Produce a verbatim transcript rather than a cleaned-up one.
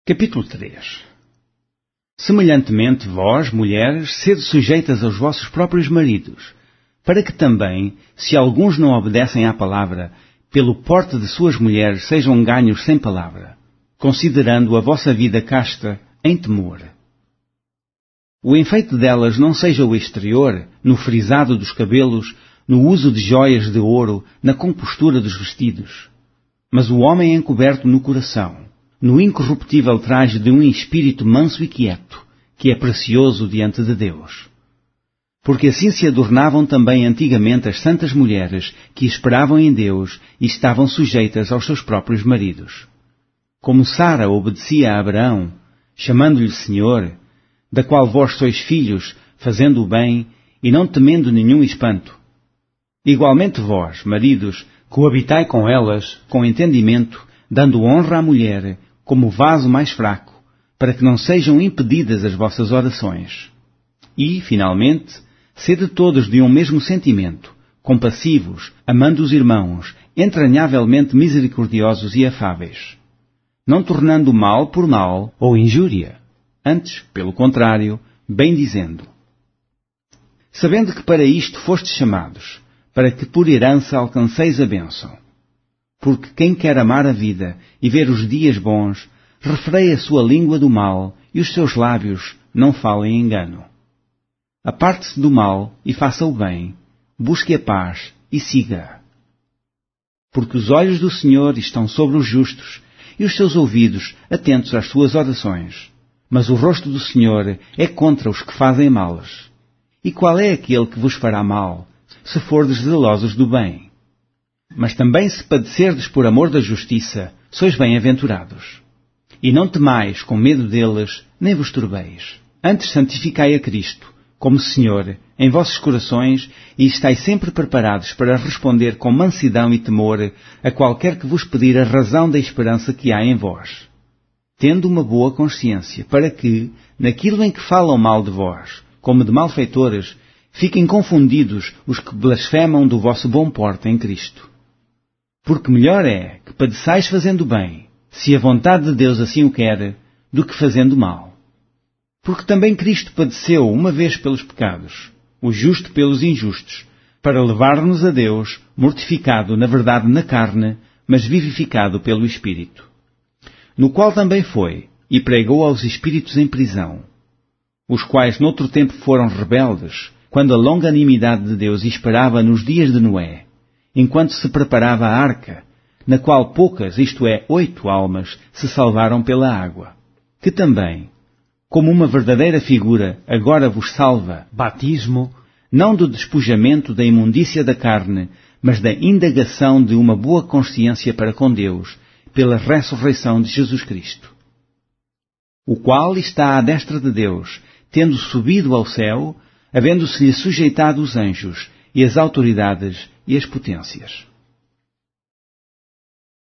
Capítulo três. Semelhantemente, vós, mulheres, sede sujeitas aos vossos próprios maridos, para que também, se alguns não obedecem à palavra, pelo porte de suas mulheres sejam ganhos sem palavra, considerando a vossa vida casta em temor. O enfeite delas não seja o exterior, no frisado dos cabelos, no uso de joias de ouro, na compostura dos vestidos, mas o homem encoberto no coração, no incorruptível traje de um espírito manso e quieto, que é precioso diante de Deus. Porque assim se adornavam também antigamente as santas mulheres que esperavam em Deus e estavam sujeitas aos seus próprios maridos. Como Sara obedecia a Abraão, chamando-lhe Senhor, da qual vós sois filhos, fazendo o bem e não temendo nenhum espanto. Igualmente vós, maridos, coabitai com elas, com entendimento, dando honra à mulher, como vaso mais fraco, para que não sejam impedidas as vossas orações. E, finalmente, sede todos de um mesmo sentimento, compassivos, amando os irmãos, entranhavelmente misericordiosos e afáveis, não tornando mal por mal ou injúria, antes, pelo contrário, bem-dizendo. Sabendo que para isto fostes chamados, para que por herança alcanceis a bênção. Porque quem quer amar a vida e ver os dias bons, refreie a sua língua do mal e os seus lábios não falem engano. Aparte-se do mal e faça o bem, busque a paz e siga. Porque os olhos do Senhor estão sobre os justos e os seus ouvidos atentos às suas orações. Mas o rosto do Senhor é contra os que fazem males. E qual é aquele que vos fará mal, se fordes zelosos do bem? Mas também se padecerdes por amor da justiça, sois bem-aventurados. E não temais com medo deles, nem vos turbeis. Antes santificai a Cristo, como Senhor, em vossos corações, e estai sempre preparados para responder com mansidão e temor a qualquer que vos pedir a razão da esperança que há em vós. Tendo uma boa consciência, para que, naquilo em que falam mal de vós, como de malfeitores, fiquem confundidos os que blasfemam do vosso bom porte em Cristo. Porque melhor é que padeçais fazendo bem, se a vontade de Deus assim o quer, do que fazendo mal. Porque também Cristo padeceu uma vez pelos pecados, o justo pelos injustos, para levar-nos a Deus, mortificado na verdade na carne, mas vivificado pelo Espírito. No qual também foi, e pregou aos espíritos em prisão, os quais noutro tempo foram rebeldes, quando a longanimidade de Deus esperava nos dias de Noé, enquanto se preparava a arca, na qual poucas, isto é, oito almas, se salvaram pela água, que também, como uma verdadeira figura, agora vos salva, batismo, não do despojamento da imundícia da carne, mas da indagação de uma boa consciência para com Deus, pela ressurreição de Jesus Cristo, o qual está à destra de Deus, tendo subido ao céu, havendo-se-lhe sujeitado os anjos, e as autoridades, e as potências.